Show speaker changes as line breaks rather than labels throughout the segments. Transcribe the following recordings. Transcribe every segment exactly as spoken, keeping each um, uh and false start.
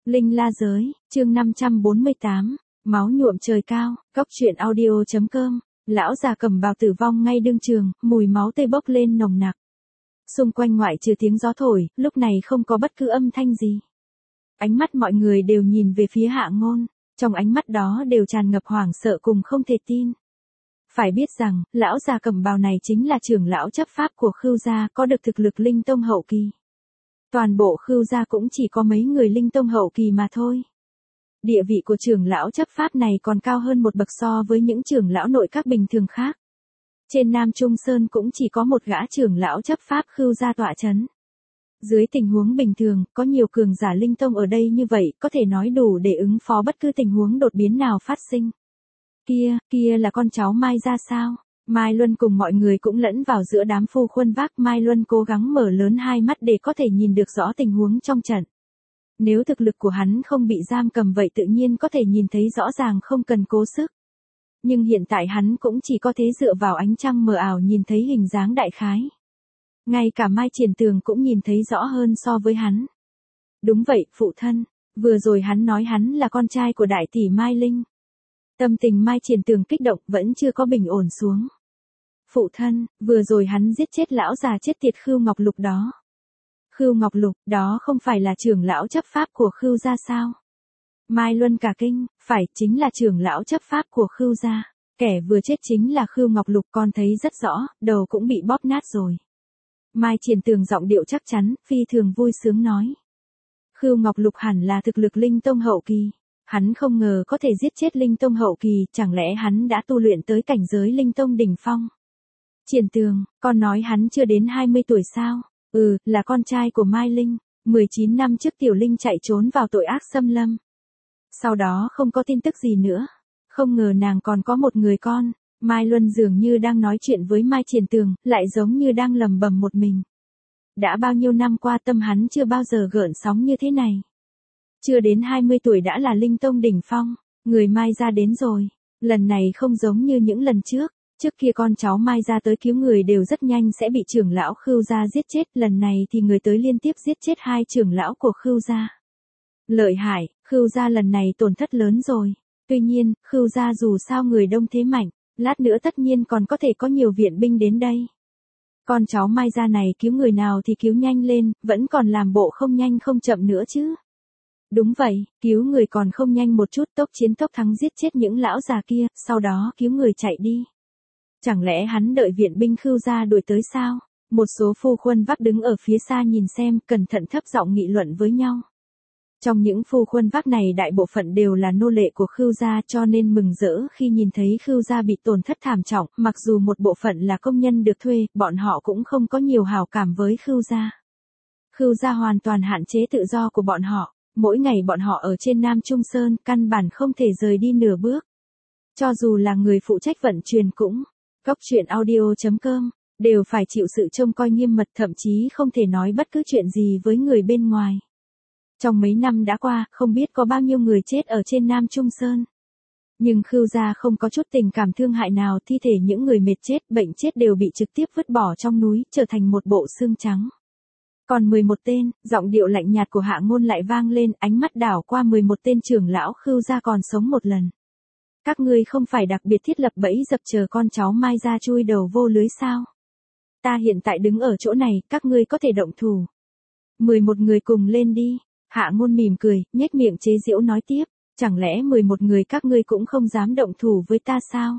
Linh La Giới, chương năm trăm bốn mươi tám, máu nhuộm trời cao, góc truyện audio.com, lão già cầm bào tử vong ngay đương trường, mùi máu tươi bốc lên nồng nặc. Xung quanh ngoại trừ tiếng gió thổi, lúc này không có bất cứ âm thanh gì. Ánh mắt mọi người đều nhìn về phía Hạ Ngôn, trong ánh mắt đó đều tràn ngập hoảng sợ cùng không thể tin. Phải biết rằng, lão già cầm bào này chính là trưởng lão chấp pháp của Khưu gia, có được thực lực linh tông hậu kỳ. Toàn bộ Khưu gia cũng chỉ có mấy người linh tông hậu kỳ mà thôi. Địa vị của trưởng lão chấp pháp này còn cao hơn một bậc so với những trưởng lão nội các bình thường khác. Trên Nam Trung Sơn cũng chỉ có một gã trưởng lão chấp pháp Khưu gia tọa chấn. Dưới tình huống bình thường, có nhiều cường giả linh tông ở đây như vậy, có thể nói đủ để ứng phó bất cứ tình huống đột biến nào phát sinh. Kia, kia là con cháu Mai gia sao? Mai Luân cùng mọi người cũng lẫn vào giữa đám phu khuân vác. Mai Luân cố gắng mở lớn hai mắt để có thể nhìn được rõ tình huống trong trận. Nếu thực lực của hắn không bị giam cầm vậy tự nhiên có thể nhìn thấy rõ ràng không cần cố sức. Nhưng hiện tại hắn cũng chỉ có thế dựa vào ánh trăng mờ ảo nhìn thấy hình dáng đại khái. Ngay cả Mai Triển Tường cũng nhìn thấy rõ hơn so với hắn. Đúng vậy, phụ thân, vừa rồi hắn nói hắn là con trai của đại tỷ Mai Linh. Tâm tình Mai Triển Tường kích động vẫn chưa có bình ổn xuống. Phụ thân, vừa rồi hắn giết chết lão già chết tiệt Khưu Ngọc Lục đó. Khưu Ngọc Lục, đó không phải là trưởng lão chấp pháp của Khưu gia sao? Mai Luân cả kinh, phải, chính là trưởng lão chấp pháp của Khưu gia. Kẻ vừa chết chính là Khưu Ngọc Lục, con thấy rất rõ, đầu cũng bị bóp nát rồi. Mai Triển Tường giọng điệu chắc chắn, phi thường vui sướng nói. Khưu Ngọc Lục hẳn là thực lực linh tông hậu kỳ. Hắn không ngờ có thể giết chết linh tông hậu kỳ, chẳng lẽ hắn đã tu luyện tới cảnh giới linh tông đỉnh phong? Triển Tường, con nói hắn chưa đến hai mươi tuổi sao? Ừ, là con trai của Mai Linh, mười chín năm trước Tiểu Linh chạy trốn vào tội ác xâm lâm. Sau đó không có tin tức gì nữa. Không ngờ nàng còn có một người con. Mai Luân dường như đang nói chuyện với Mai Triển Tường, lại giống như đang lầm bầm một mình. Đã bao nhiêu năm qua tâm hắn chưa bao giờ gợn sóng như thế này. Chưa đến hai mươi tuổi đã là linh tông đỉnh phong, người Mai gia đến rồi. Lần này không giống như những lần trước, trước kia con cháu Mai gia tới cứu người đều rất nhanh sẽ bị trưởng lão Khưu gia giết chết, lần này thì người tới liên tiếp giết chết hai trưởng lão của Khưu gia. Lợi hại, Khưu gia lần này tổn thất lớn rồi. Tuy nhiên, Khưu gia dù sao người đông thế mạnh, lát nữa tất nhiên còn có thể có nhiều viện binh đến đây. Con cháu Mai gia này cứu người nào thì cứu nhanh lên, vẫn còn làm bộ không nhanh không chậm nữa chứ. Đúng vậy, cứu người còn không nhanh một chút, tốc chiến tốc thắng giết chết những lão già kia, sau đó cứu người chạy đi. Chẳng lẽ hắn đợi viện binh Khưu gia đuổi tới sao? Một số phu khuân vác đứng ở phía xa nhìn xem, cẩn thận thấp giọng nghị luận với nhau. Trong những phu khuân vác này đại bộ phận đều là nô lệ của Khưu gia, cho nên mừng rỡ khi nhìn thấy Khưu gia bị tổn thất thảm trọng, mặc dù một bộ phận là công nhân được thuê, bọn họ cũng không có nhiều hảo cảm với Khưu gia. Khưu gia hoàn toàn hạn chế tự do của bọn họ. Mỗi ngày bọn họ ở trên Nam Trung Sơn, căn bản không thể rời đi nửa bước. Cho dù là người phụ trách vận chuyển cũng, góc truyện audio.com, đều phải chịu sự trông coi nghiêm mật, thậm chí không thể nói bất cứ chuyện gì với người bên ngoài. Trong mấy năm đã qua, không biết có bao nhiêu người chết ở trên Nam Trung Sơn. Nhưng Khưu gia không có chút tình cảm thương hại nào, thi thể những người mệt chết, bệnh chết đều bị trực tiếp vứt bỏ trong núi, trở thành một bộ xương trắng. Còn mười một tên, giọng điệu lạnh nhạt của Hạ Ngôn lại vang lên, ánh mắt đảo qua mười một tên trưởng lão Khưu gia còn sống một lần. Các ngươi không phải đặc biệt thiết lập bẫy dập chờ con cháu Mai gia chui đầu vô lưới sao? Ta hiện tại đứng ở chỗ này, các ngươi có thể động thủ. mười một người cùng lên đi. Hạ Ngôn mỉm cười, nhếch miệng chế giễu nói tiếp, chẳng lẽ mười một người các ngươi cũng không dám động thủ với ta sao?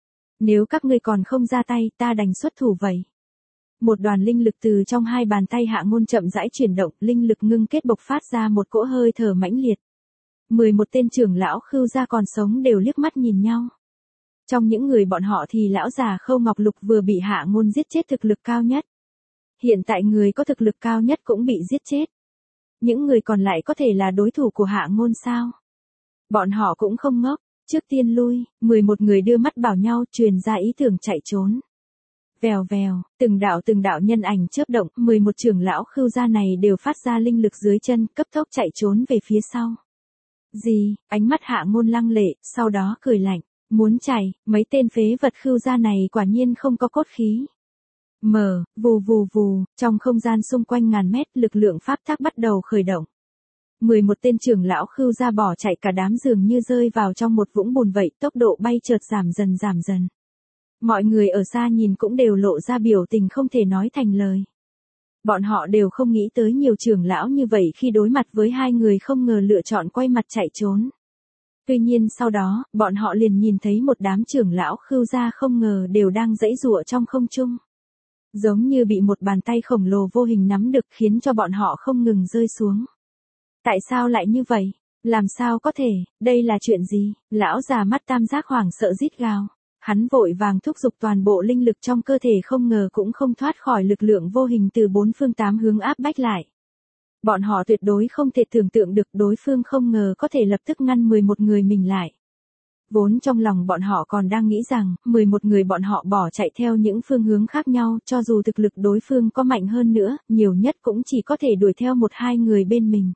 Nếu các ngươi còn không ra tay, ta đành xuất thủ vậy. Một đoàn linh lực từ trong hai bàn tay Hạ Ngôn chậm rãi chuyển động, linh lực ngưng kết bộc phát ra một cỗ hơi thở mãnh liệt. mười một tên trưởng lão Khưu gia còn sống đều liếc mắt nhìn nhau. Trong những người bọn họ thì lão già Khâu Ngọc Lục vừa bị Hạ Ngôn giết chết thực lực cao nhất. Hiện tại người có thực lực cao nhất cũng bị giết chết. Những người còn lại có thể là đối thủ của Hạ Ngôn sao? Bọn họ cũng không ngốc, trước tiên lui, mười một người đưa mắt bảo nhau truyền ra ý tưởng chạy trốn. Vèo vèo, từng đạo từng đạo nhân ảnh chớp động, mười một trưởng lão Khưu gia này đều phát ra linh lực dưới chân, cấp tốc chạy trốn về phía sau. Gì? Ánh mắt Hạ Ngôn lăng lệ, sau đó cười lạnh, muốn chạy, mấy tên phế vật Khưu gia này quả nhiên không có cốt khí. Mở, vù vù vù, trong không gian xung quanh ngàn mét, lực lượng pháp tắc bắt đầu khởi động. mười một tên trưởng lão Khưu gia bỏ chạy, cả đám dường như rơi vào trong một vũng bùn vậy, tốc độ bay chợt giảm dần giảm dần. Mọi người ở xa nhìn cũng đều lộ ra biểu tình không thể nói thành lời. Bọn họ đều không nghĩ tới nhiều trưởng lão như vậy khi đối mặt với hai người không ngờ lựa chọn quay mặt chạy trốn. Tuy nhiên sau đó, bọn họ liền nhìn thấy một đám trưởng lão Khưu gia không ngờ đều đang giãy giụa trong không trung. Giống như bị một bàn tay khổng lồ vô hình nắm được, khiến cho bọn họ không ngừng rơi xuống. Tại sao lại như vậy? Làm sao có thể? Đây là chuyện gì? Lão già mắt tam giác hoảng sợ rít gào. Hắn vội vàng thúc giục toàn bộ linh lực trong cơ thể, không ngờ cũng không thoát khỏi lực lượng vô hình từ bốn phương tám hướng áp bách lại. Bọn họ tuyệt đối không thể tưởng tượng được đối phương không ngờ có thể lập tức ngăn mười một người mình lại. Vốn trong lòng bọn họ còn đang nghĩ rằng, mười một người bọn họ bỏ chạy theo những phương hướng khác nhau, cho dù thực lực đối phương có mạnh hơn nữa, nhiều nhất cũng chỉ có thể đuổi theo một hai người bên mình.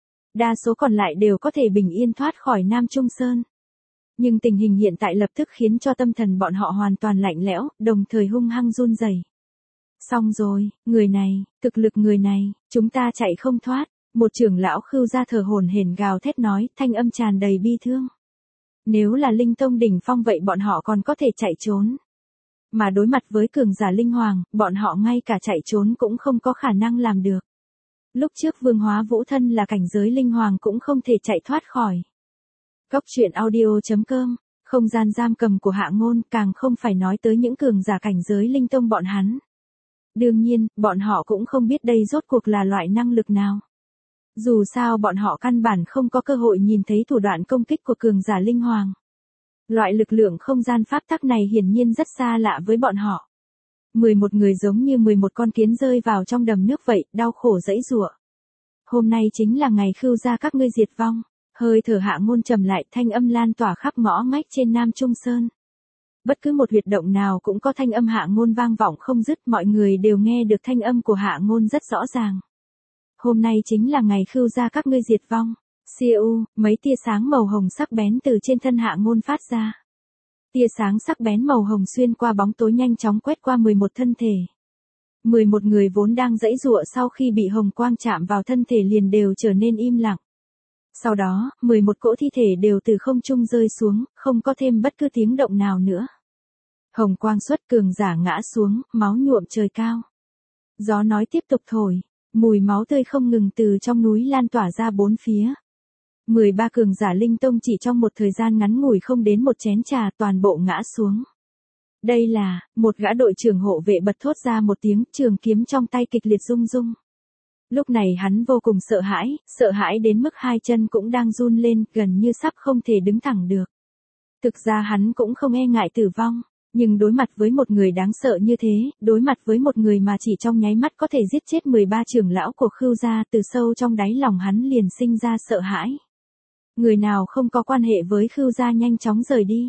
Đa số còn lại đều có thể bình yên thoát khỏi Nam Trung Sơn. Nhưng tình hình hiện tại lập tức khiến cho tâm thần bọn họ hoàn toàn lạnh lẽo, đồng thời hung hăng run rẩy. Xong rồi, người này, thực lực người này, chúng ta chạy không thoát. Một trưởng lão Khưu gia thở hổn hển gào thét nói, thanh âm tràn đầy bi thương. Nếu là linh tông đỉnh phong vậy bọn họ còn có thể chạy trốn. Mà đối mặt với cường giả linh hoàng, bọn họ ngay cả chạy trốn cũng không có khả năng làm được. Lúc trước Vương Hóa Vũ thân là cảnh giới linh hoàng cũng không thể chạy thoát khỏi. Cốc truyện audio chấm com, không gian giam cầm của Hạ Ngôn, càng không phải nói tới những cường giả cảnh giới linh tông bọn hắn. Đương nhiên, bọn họ cũng không biết đây rốt cuộc là loại năng lực nào. Dù sao bọn họ căn bản không có cơ hội nhìn thấy thủ đoạn công kích của cường giả linh hoàng. Loại lực lượng không gian pháp tắc này hiển nhiên rất xa lạ với bọn họ. mười một người giống như mười một con kiến rơi vào trong đầm nước vậy, đau khổ giãy giụa. Hôm nay chính là ngày Khưu gia các ngươi diệt vong. Hơi thở Hạ Ngôn trầm lại, thanh âm lan tỏa khắp ngõ ngách trên Nam Trung Sơn. Bất cứ một huyệt động nào cũng có thanh âm Hạ Ngôn vang vọng không dứt, mọi người đều nghe được thanh âm của Hạ Ngôn rất rõ ràng. Hôm nay chính là ngày Khưu gia các ngươi diệt vong. Siêu, mấy tia sáng màu hồng sắc bén từ trên thân Hạ Ngôn phát ra. Tia sáng sắc bén màu hồng xuyên qua bóng tối nhanh chóng quét qua mười một thân thể. mười một người vốn đang giãy giụa sau khi bị hồng quang chạm vào thân thể liền đều trở nên im lặng. Sau đó, mười một cỗ thi thể đều từ không trung rơi xuống, không có thêm bất cứ tiếng động nào nữa. Hồng quang xuất, cường giả ngã xuống, máu nhuộm trời cao. Gió nói tiếp tục thổi, mùi máu tươi không ngừng từ trong núi lan tỏa ra bốn phía. mười ba cường giả linh tông chỉ trong một thời gian ngắn ngủi không đến một chén trà toàn bộ ngã xuống. Đây là, một gã đội trưởng hộ vệ bật thốt ra một tiếng, trường kiếm trong tay kịch liệt rung rung. Lúc này hắn vô cùng sợ hãi, sợ hãi đến mức hai chân cũng đang run lên, gần như sắp không thể đứng thẳng được. Thực ra hắn cũng không e ngại tử vong, nhưng đối mặt với một người đáng sợ như thế, đối mặt với một người mà chỉ trong nháy mắt có thể giết chết mười ba trưởng lão của Khưu gia, từ sâu trong đáy lòng hắn liền sinh ra sợ hãi. Người nào không có quan hệ với Khưu gia nhanh chóng rời đi.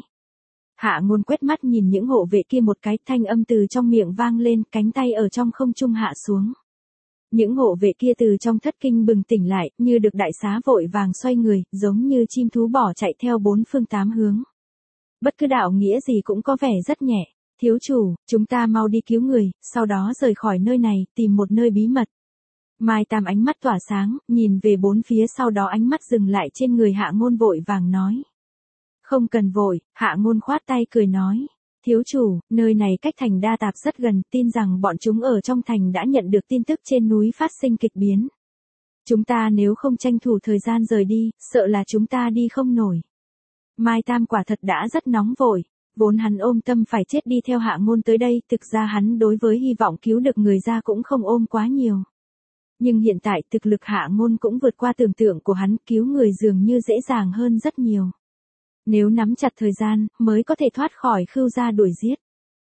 Hạ Ngôn quét mắt nhìn những hộ vệ kia một cái, thanh âm từ trong miệng vang lên, cánh tay ở trong không trung hạ xuống. Những hộ vệ kia từ trong thất kinh bừng tỉnh lại, như được đại xá vội vàng xoay người, giống như chim thú bỏ chạy theo bốn phương tám hướng. Bất cứ đạo nghĩa gì cũng có vẻ rất nhẹ. Thiếu chủ, chúng ta mau đi cứu người, sau đó rời khỏi nơi này, tìm một nơi bí mật. Mai Tam ánh mắt tỏa sáng, nhìn về bốn phía, sau đó ánh mắt dừng lại trên người Hạ Ngôn vội vàng nói. Không cần vội, Hạ Ngôn khoát tay cười nói. Thiếu chủ, nơi này cách thành Đa Tạp rất gần, tin rằng bọn chúng ở trong thành đã nhận được tin tức trên núi phát sinh kịch biến. Chúng ta nếu không tranh thủ thời gian rời đi, sợ là chúng ta đi không nổi. Mai Tam quả thật đã rất nóng vội, vốn hắn ôm tâm phải chết đi theo Hạ Ngôn tới đây, thực ra hắn đối với hy vọng cứu được người ra cũng không ôm quá nhiều. Nhưng hiện tại thực lực Hạ Ngôn cũng vượt qua tưởng tượng của hắn, cứu người dường như dễ dàng hơn rất nhiều. Nếu nắm chặt thời gian, mới có thể thoát khỏi Khưu gia đuổi giết.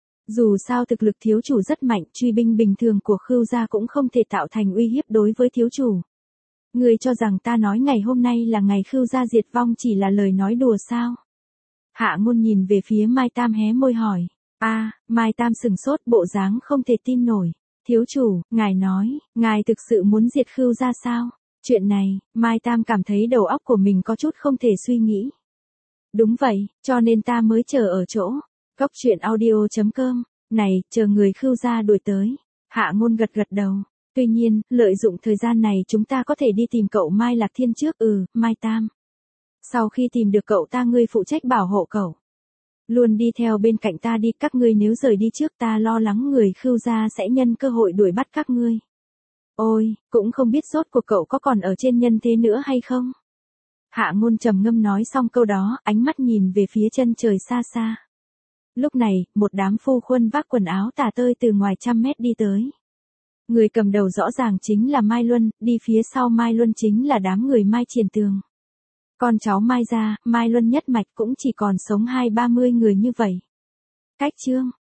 Dù sao thực lực thiếu chủ rất mạnh, truy binh bình thường của Khưu gia cũng không thể tạo thành uy hiếp đối với thiếu chủ. Ngươi cho rằng ta nói ngày hôm nay là ngày Khưu gia diệt vong chỉ là lời nói đùa sao? Hạ Ngôn nhìn về phía Mai Tam hé môi hỏi. A, à, Mai Tam sừng sốt, bộ dáng không thể tin nổi. Thiếu chủ, ngài nói, ngài thực sự muốn diệt Khưu gia sao? Chuyện này, Mai Tam cảm thấy đầu óc của mình có chút không thể suy nghĩ. Đúng vậy, cho nên ta mới chờ ở chỗ. Cốc truyện audio chấm com, này, chờ người Khưu gia đuổi tới. Hạ Ngôn gật gật đầu. Tuy nhiên, lợi dụng thời gian này chúng ta có thể đi tìm cậu Mai Lạc Thiên trước. Ừ, Mai Tam. Sau khi tìm được cậu ta ngươi phụ trách bảo hộ cậu. Luôn đi theo bên cạnh ta đi, các ngươi nếu rời đi trước ta lo lắng người Khưu gia sẽ nhân cơ hội đuổi bắt các ngươi. Ôi, cũng không biết sốt của cậu có còn ở trên nhân thế nữa hay không? Hạ Ngôn trầm ngâm nói xong câu đó, ánh mắt nhìn về phía chân trời xa xa. Lúc này, một đám phu khuân vác quần áo tả tơi từ ngoài trăm mét đi tới. Người cầm đầu rõ ràng chính là Mai Luân, đi phía sau Mai Luân chính là đám người Mai Triển Tường. Con cháu Mai gia, Mai Luân nhất mạch cũng chỉ còn sống hai ba mươi người như vậy. Cách chương